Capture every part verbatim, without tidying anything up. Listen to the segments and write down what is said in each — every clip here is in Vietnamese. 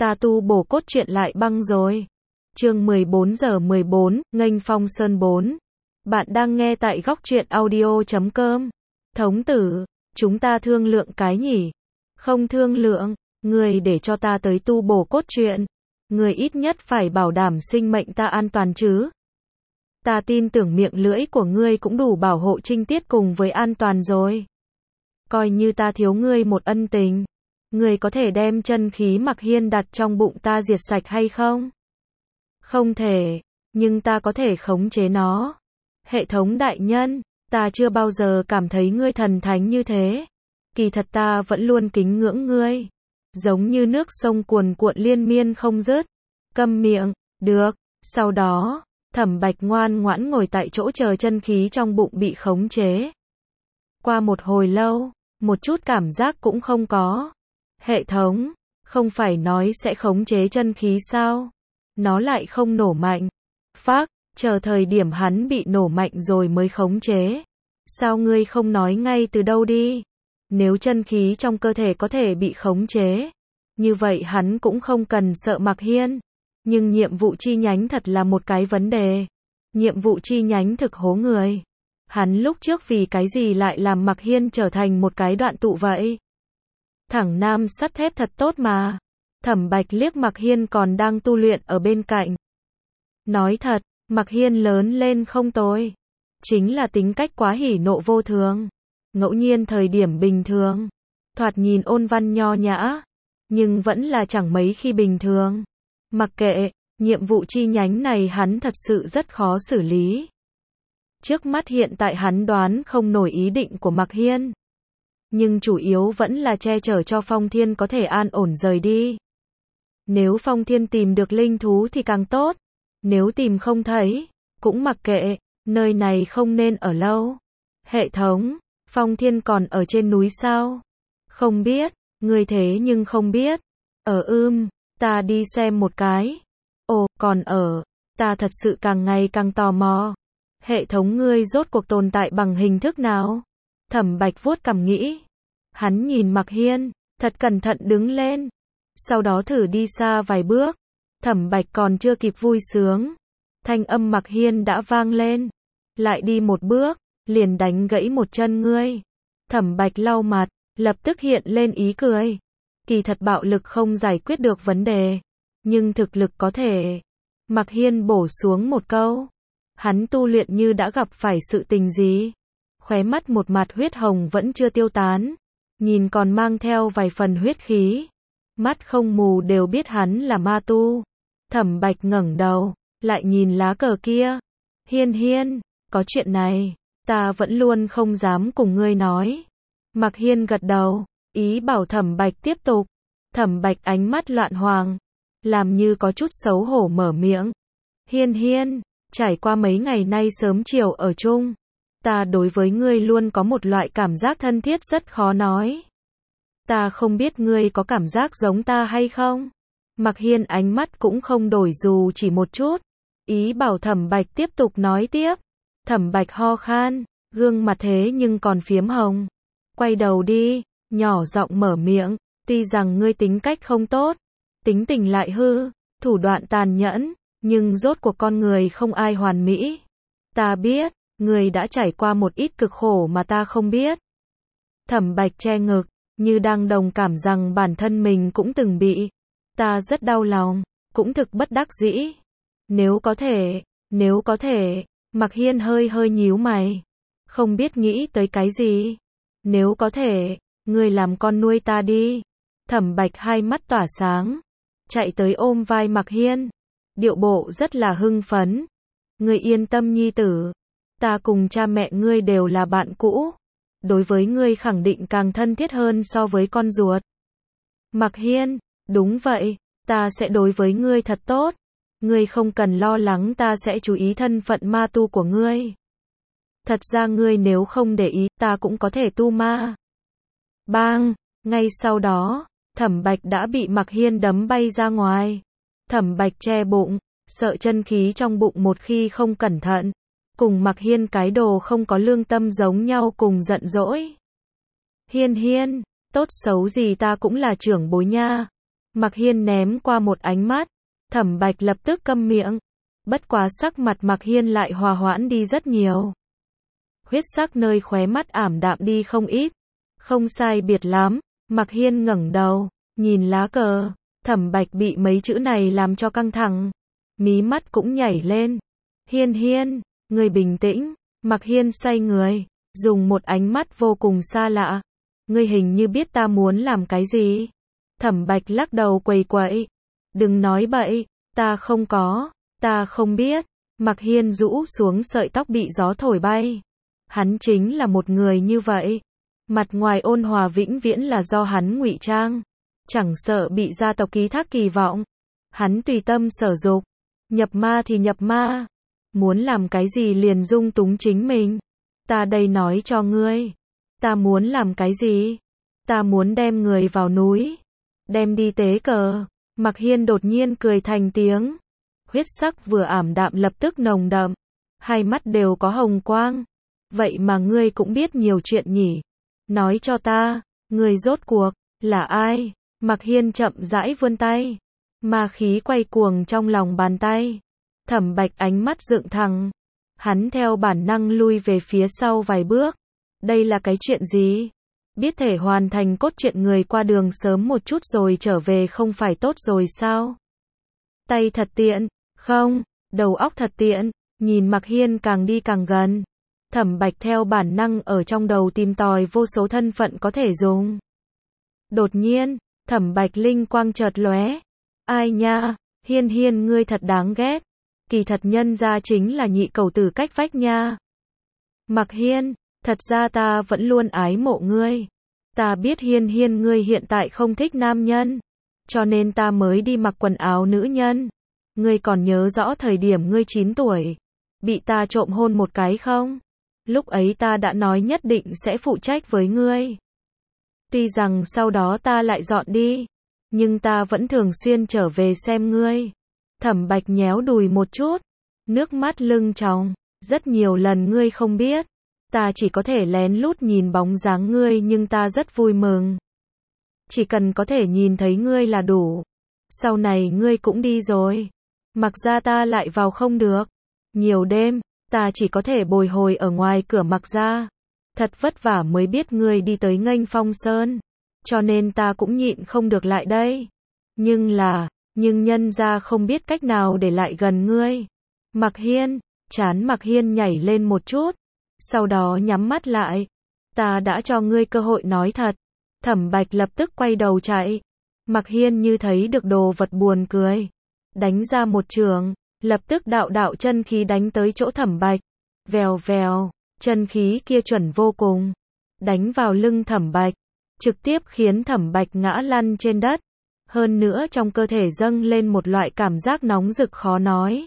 ta tu bổ cốt truyện lại băng rồi. Chương mười bốn giờ mười bốn, nghênh phong sơn bốn. Bạn đang nghe tại góc truyện audio chấm com. Thống tử, chúng ta thương lượng cái nhỉ? Không thương lượng, người để cho ta tới tu bổ cốt truyện. Người ít nhất phải bảo đảm sinh mệnh ta an toàn chứ. Ta tin tưởng miệng lưỡi của ngươi cũng đủ bảo hộ trinh tiết cùng với an toàn rồi. Coi như ta thiếu ngươi một ân tình. Ngươi có thể đem chân khí Mặc Hiên đặt trong bụng ta diệt sạch hay không? Không thể, nhưng ta có thể khống chế nó. Hệ thống đại nhân, ta chưa bao giờ cảm thấy ngươi thần thánh như thế. Kỳ thật ta vẫn luôn kính ngưỡng ngươi. Giống như nước sông cuồn cuộn liên miên không dứt. Câm miệng, được. Sau đó, Thẩm Bạch ngoan ngoãn ngồi tại chỗ chờ chân khí trong bụng bị khống chế. Qua một hồi lâu, một chút cảm giác cũng không có. Hệ thống, không phải nói sẽ khống chế chân khí sao? Nó lại không nổ mạnh. Phác, chờ thời điểm hắn bị nổ mạnh rồi mới khống chế. Sao ngươi không nói ngay từ đâu đi? Nếu chân khí trong cơ thể có thể bị khống chế, như vậy hắn cũng không cần sợ Mặc Hiên. Nhưng nhiệm vụ chi nhánh thật là một cái vấn đề. Nhiệm vụ chi nhánh thực hố người. Hắn lúc trước vì cái gì lại làm Mặc Hiên trở thành một cái đoạn tụ vậy? Thẳng nam sắt thép thật tốt mà. Thẩm Bạch liếc Mặc Hiên còn đang tu luyện ở bên cạnh. Nói thật, Mặc Hiên lớn lên không tồi. Chính là tính cách quá hỉ nộ vô thường. Ngẫu nhiên thời điểm bình thường. Thoạt nhìn ôn văn nho nhã. Nhưng vẫn là chẳng mấy khi bình thường. Mặc kệ, nhiệm vụ chi nhánh này hắn thật sự rất khó xử lý. Trước mắt hiện tại hắn đoán không nổi ý định của Mặc Hiên. Nhưng chủ yếu vẫn là che chở cho Phong Thiên có thể an ổn rời đi. Nếu Phong Thiên tìm được linh thú thì càng tốt. Nếu tìm không thấy, cũng mặc kệ, nơi này không nên ở lâu. Hệ thống, Phong Thiên còn ở trên núi sao? Không biết, ngươi thế nhưng không biết. Ở ưm, ta đi xem một cái. Ồ, còn ở, ta thật sự càng ngày càng tò mò. Hệ thống ngươi rốt cuộc tồn tại bằng hình thức nào? Thẩm Bạch vuốt cằm nghĩ. Hắn nhìn Mặc Hiên, thật cẩn thận đứng lên. Sau đó thử đi xa vài bước. Thẩm Bạch còn chưa kịp vui sướng. Thanh âm Mặc Hiên đã vang lên. Lại đi một bước, liền đánh gãy một chân ngươi. Thẩm Bạch lau mặt, lập tức hiện lên ý cười. Kỳ thật bạo lực không giải quyết được vấn đề. Nhưng thực lực có thể. Mặc Hiên bổ xuống một câu. Hắn tu luyện như đã gặp phải sự tình gì. Khóe mắt một mặt huyết hồng vẫn chưa tiêu tán. Nhìn còn mang theo vài phần huyết khí. Mắt không mù đều biết hắn là ma tu. Thẩm Bạch ngẩng đầu, lại nhìn lá cờ kia. Hiên Hiên, có chuyện này, ta vẫn luôn không dám cùng ngươi nói. Mặc Hiên gật đầu, ý bảo Thẩm Bạch tiếp tục. Thẩm Bạch ánh mắt loạn hoàng, làm như có chút xấu hổ mở miệng. Hiên Hiên, trải qua mấy ngày nay sớm chiều ở chung, ta đối với ngươi luôn có một loại cảm giác thân thiết rất khó nói. Ta không biết ngươi có cảm giác giống ta hay không? Mặc Hiên ánh mắt cũng không đổi dù chỉ một chút. Ý bảo Thẩm Bạch tiếp tục nói tiếp. Thẩm Bạch ho khan, gương mặt thế nhưng còn phiếm hồng. Quay đầu đi, nhỏ giọng mở miệng. Tuy rằng ngươi tính cách không tốt, tính tình lại hư, thủ đoạn tàn nhẫn, nhưng rốt cuộc con người không ai hoàn mỹ. Ta biết, ngươi đã trải qua một ít cực khổ mà ta không biết. Thẩm Bạch che ngực, như đang đồng cảm rằng bản thân mình cũng từng bị. Ta rất đau lòng, cũng thực bất đắc dĩ. Nếu có thể, nếu có thể, Mặc Hiên hơi hơi nhíu mày. Không biết nghĩ tới cái gì. Nếu có thể, ngươi làm con nuôi ta đi. Thẩm Bạch hai mắt tỏa sáng. Chạy tới ôm vai Mặc Hiên. Điệu bộ rất là hưng phấn. Ngươi yên tâm nhi tử. Ta cùng cha mẹ ngươi đều là bạn cũ. Đối với ngươi khẳng định càng thân thiết hơn so với con ruột. Mặc Hiên, đúng vậy, ta sẽ đối với ngươi thật tốt. Ngươi không cần lo lắng ta sẽ chú ý thân phận ma tu của ngươi. Thật ra ngươi nếu không để ý, ta cũng có thể tu ma. Bang, ngay sau đó, Thẩm Bạch đã bị Mặc Hiên đấm bay ra ngoài. Thẩm Bạch che bụng, sợ chân khí trong bụng một khi không cẩn thận. Cùng Mặc Hiên cái đồ không có lương tâm giống nhau cùng giận dỗi. Hiên Hiên, tốt xấu gì ta cũng là trưởng bối nha. Mạc Hiên ném qua một ánh mắt, Thẩm Bạch lập tức câm miệng. Bất quá sắc mặt Mạc Hiên lại hòa hoãn đi rất nhiều. Huyết sắc nơi khóe mắt ảm đạm đi không ít. Không sai biệt lắm, Mạc Hiên ngẩng đầu, nhìn lá cờ. Thẩm Bạch bị mấy chữ này làm cho căng thẳng. Mí mắt cũng nhảy lên. Hiên Hiên, người bình tĩnh. Mạc Hiên xoay người, dùng một ánh mắt vô cùng xa lạ. Ngươi hình như biết ta muốn làm cái gì. Thẩm Bạch lắc đầu quầy quậy. Đừng nói bậy, ta không có, ta không biết. Mạc Hiên rũ xuống sợi tóc bị gió thổi bay. Hắn chính là một người như vậy. Mặt ngoài ôn hòa vĩnh viễn là do hắn ngụy trang. Chẳng sợ bị gia tộc ký thác kỳ vọng. Hắn tùy tâm sở dục. Nhập ma thì nhập ma. Muốn làm cái gì liền dung túng chính mình. Ta đây nói cho ngươi. Ta muốn làm cái gì? Ta muốn đem người vào núi. Đem đi tế cờ. Mạc Hiên đột nhiên cười thành tiếng. Huyết sắc vừa ảm đạm lập tức nồng đậm. Hai mắt đều có hồng quang. Vậy mà ngươi cũng biết nhiều chuyện nhỉ? Nói cho ta, ngươi rốt cuộc là ai? Mạc Hiên chậm rãi vươn tay. Ma khí quay cuồng trong lòng bàn tay. Thẩm Bạch ánh mắt dựng thẳng. Hắn theo bản năng lui về phía sau vài bước. Đây là cái chuyện gì? Biết thể hoàn thành cốt truyện người qua đường sớm một chút rồi trở về không phải tốt rồi sao? Tay thật tiện, không, đầu óc thật tiện. Nhìn Mạc Hiên càng đi càng gần. Thẩm Bạch theo bản năng ở trong đầu tìm tòi vô số thân phận có thể dùng. Đột nhiên, Thẩm Bạch linh quang chợt lóe. Ai nha, Hiên Hiên ngươi thật đáng ghét. Kỳ thật nhân ra chính là nhị cầu tử cách vách nha. Mạc Hiên, thật ra ta vẫn luôn ái mộ ngươi. Ta biết Hiên Hiên ngươi hiện tại không thích nam nhân. Cho nên ta mới đi mặc quần áo nữ nhân. Ngươi còn nhớ rõ thời điểm ngươi chín tuổi. Bị ta trộm hôn một cái không? Lúc ấy ta đã nói nhất định sẽ phụ trách với ngươi. Tuy rằng sau đó ta lại dọn đi. Nhưng ta vẫn thường xuyên trở về xem ngươi. Thẩm Bạch nhéo đùi một chút. Nước mắt lưng tròng. Rất nhiều lần ngươi không biết. Ta chỉ có thể lén lút nhìn bóng dáng ngươi nhưng ta rất vui mừng. Chỉ cần có thể nhìn thấy ngươi là đủ. Sau này ngươi cũng đi rồi. Mặc ra ta lại vào không được. Nhiều đêm, ta chỉ có thể bồi hồi ở ngoài cửa Mặc ra. Thật vất vả mới biết ngươi đi tới Nghênh Phong Sơn. Cho nên ta cũng nhịn không được lại đây. Nhưng là, nhưng nhân ra không biết cách nào để lại gần ngươi. Mạc Hiên, trán Mạc Hiên nhảy lên một chút. Sau đó nhắm mắt lại. Ta đã cho ngươi cơ hội nói thật. Thẩm Bạch lập tức quay đầu chạy. Mạc Hiên như thấy được đồ vật buồn cười. Đánh ra một trường. Lập tức đạo đạo chân khí đánh tới chỗ Thẩm Bạch. Vèo vèo. Chân khí kia chuẩn vô cùng. Đánh vào lưng Thẩm Bạch. Trực tiếp khiến Thẩm Bạch ngã lăn trên đất. Hơn nữa trong cơ thể dâng lên một loại cảm giác nóng rực khó nói.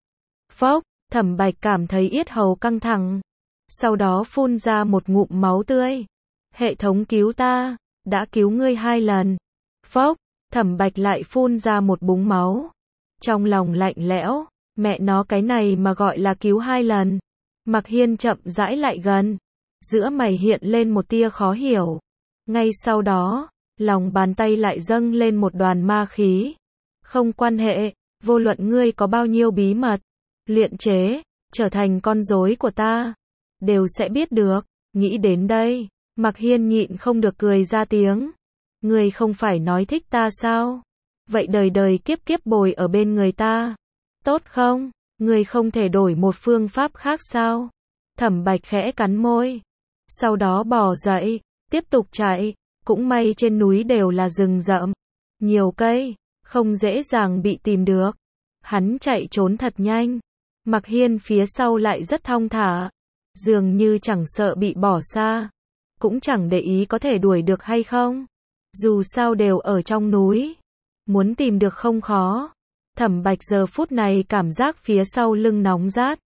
Phốc, Thẩm Bạch cảm thấy yết hầu căng thẳng. Sau đó phun ra một ngụm máu tươi. Hệ thống cứu ta, đã cứu ngươi hai lần. Phốc, Thẩm Bạch lại phun ra một búng máu. Trong lòng lạnh lẽo, mẹ nó cái này mà gọi là cứu hai lần. Mạc Hiên chậm rãi lại gần. Giữa mày hiện lên một tia khó hiểu. Ngay sau đó, lòng bàn tay lại dâng lên một đoàn ma khí. Không quan hệ, vô luận ngươi có bao nhiêu bí mật, luyện chế, trở thành con rối của ta, đều sẽ biết được. Nghĩ đến đây, Mạc Hiên nhịn không được cười ra tiếng. Ngươi không phải nói thích ta sao? Vậy đời đời kiếp kiếp bồi ở bên người ta. Tốt không? Ngươi không thể đổi một phương pháp khác sao? Thẩm Bạch khẽ cắn môi. Sau đó bò dậy, tiếp tục chạy. Cũng may trên núi đều là rừng rậm. Nhiều cây, không dễ dàng bị tìm được. Hắn chạy trốn thật nhanh. Mạc Hiên phía sau lại rất thong thả. Dường như chẳng sợ bị bỏ xa. Cũng chẳng để ý có thể đuổi được hay không. Dù sao đều ở trong núi. Muốn tìm được không khó. Thẩm Bạch giờ phút này cảm giác phía sau lưng nóng rát.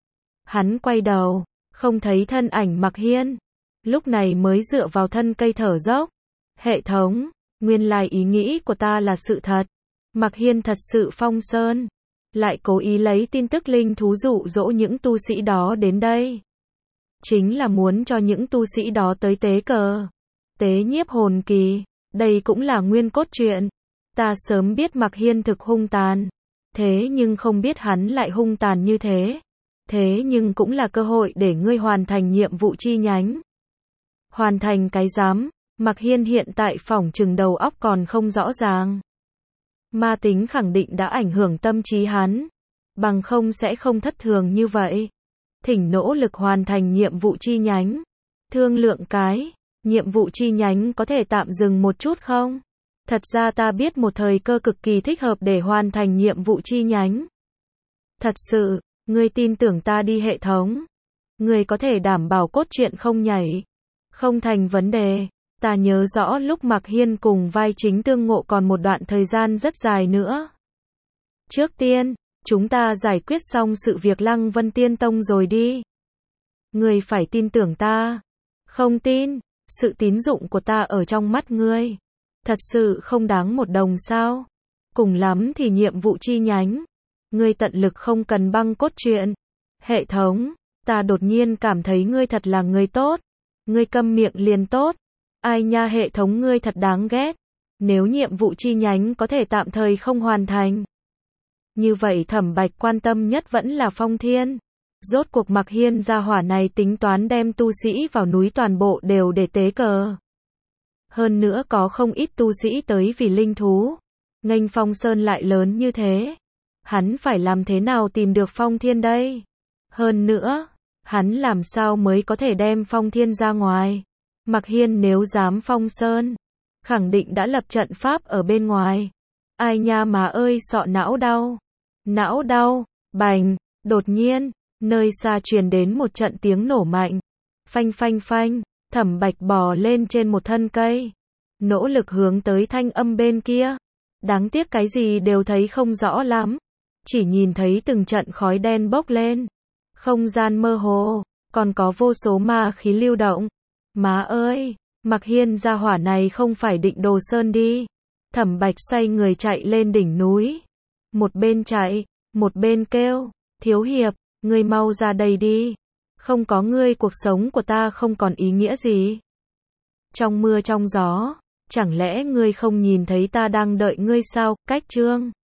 Hắn quay đầu, không thấy thân ảnh Mạc Hiên. Lúc này mới dựa vào thân cây thở dốc. Hệ thống, nguyên lai ý nghĩ của ta là sự thật. Mạc Hiên thật sự phong sơn. Lại cố ý lấy tin tức linh thú dụ dỗ những tu sĩ đó đến đây. Chính là muốn cho những tu sĩ đó tới tế cờ. Tế nhiếp hồn kỳ. Đây cũng là nguyên cốt truyện. Ta sớm biết Mạc Hiên thực hung tàn, thế nhưng không biết hắn lại hung tàn như thế. Thế nhưng cũng là cơ hội để ngươi hoàn thành nhiệm vụ chi nhánh. Hoàn thành cái dám, Mạc Hiên hiện tại phỏng chừng đầu óc còn không rõ ràng. Ma tính khẳng định đã ảnh hưởng tâm trí hắn, bằng không sẽ không thất thường như vậy. Thỉnh nỗ lực hoàn thành nhiệm vụ chi nhánh. Thương lượng cái, nhiệm vụ chi nhánh có thể tạm dừng một chút không? Thật ra ta biết một thời cơ cực kỳ thích hợp để hoàn thành nhiệm vụ chi nhánh. Thật sự, ngươi tin tưởng ta đi hệ thống. Ngươi có thể đảm bảo cốt truyện không nhảy. Không thành vấn đề. Ta nhớ rõ lúc Mạc Hiên cùng vai chính tương ngộ còn một đoạn thời gian rất dài nữa. Trước tiên, chúng ta giải quyết xong sự việc Lăng Vân Tiên Tông rồi đi. Ngươi phải tin tưởng ta. Không tin, sự tín dụng của ta ở trong mắt ngươi. Thật sự không đáng một đồng sao? Cùng lắm thì nhiệm vụ chi nhánh. Ngươi tận lực không cần băng cốt truyện. Hệ thống, ta đột nhiên cảm thấy ngươi thật là người tốt. Ngươi câm miệng liền tốt. Ai nha, hệ thống ngươi thật đáng ghét. Nếu nhiệm vụ chi nhánh có thể tạm thời không hoàn thành, như vậy Thẩm Bạch quan tâm nhất vẫn là Phong Thiên. Rốt cuộc Mạc Hiên gia hỏa này tính toán đem tu sĩ vào núi toàn bộ đều để tế cờ. Hơn nữa có không ít tu sĩ tới vì linh thú. Nghênh Phong Sơn lại lớn như thế. Hắn phải làm thế nào tìm được Phong Thiên đây? Hơn nữa, hắn làm sao mới có thể đem Phong Thiên ra ngoài? Mạc Hiên nếu dám Phong Sơn, khẳng định đã lập trận pháp ở bên ngoài. Ai nha mà ơi, sọ não đau. Não đau, bành, đột nhiên, nơi xa truyền đến một trận tiếng nổ mạnh. Phanh phanh phanh, Thẩm Bạch bò lên trên một thân cây, nỗ lực hướng tới thanh âm bên kia. Đáng tiếc cái gì đều thấy không rõ lắm, chỉ nhìn thấy từng trận khói đen bốc lên, không gian mơ hồ, còn có vô số ma khí lưu động. Má ơi, Mạc Hiên gia hỏa này không phải định đồ sơn đi. Thẩm Bạch xoay người chạy lên đỉnh núi, một bên chạy, một bên kêu, thiếu hiệp, ngươi mau ra đây đi. Không có ngươi cuộc sống của ta không còn ý nghĩa gì. Trong mưa trong gió, chẳng lẽ ngươi không nhìn thấy ta đang đợi ngươi sao? Cách chương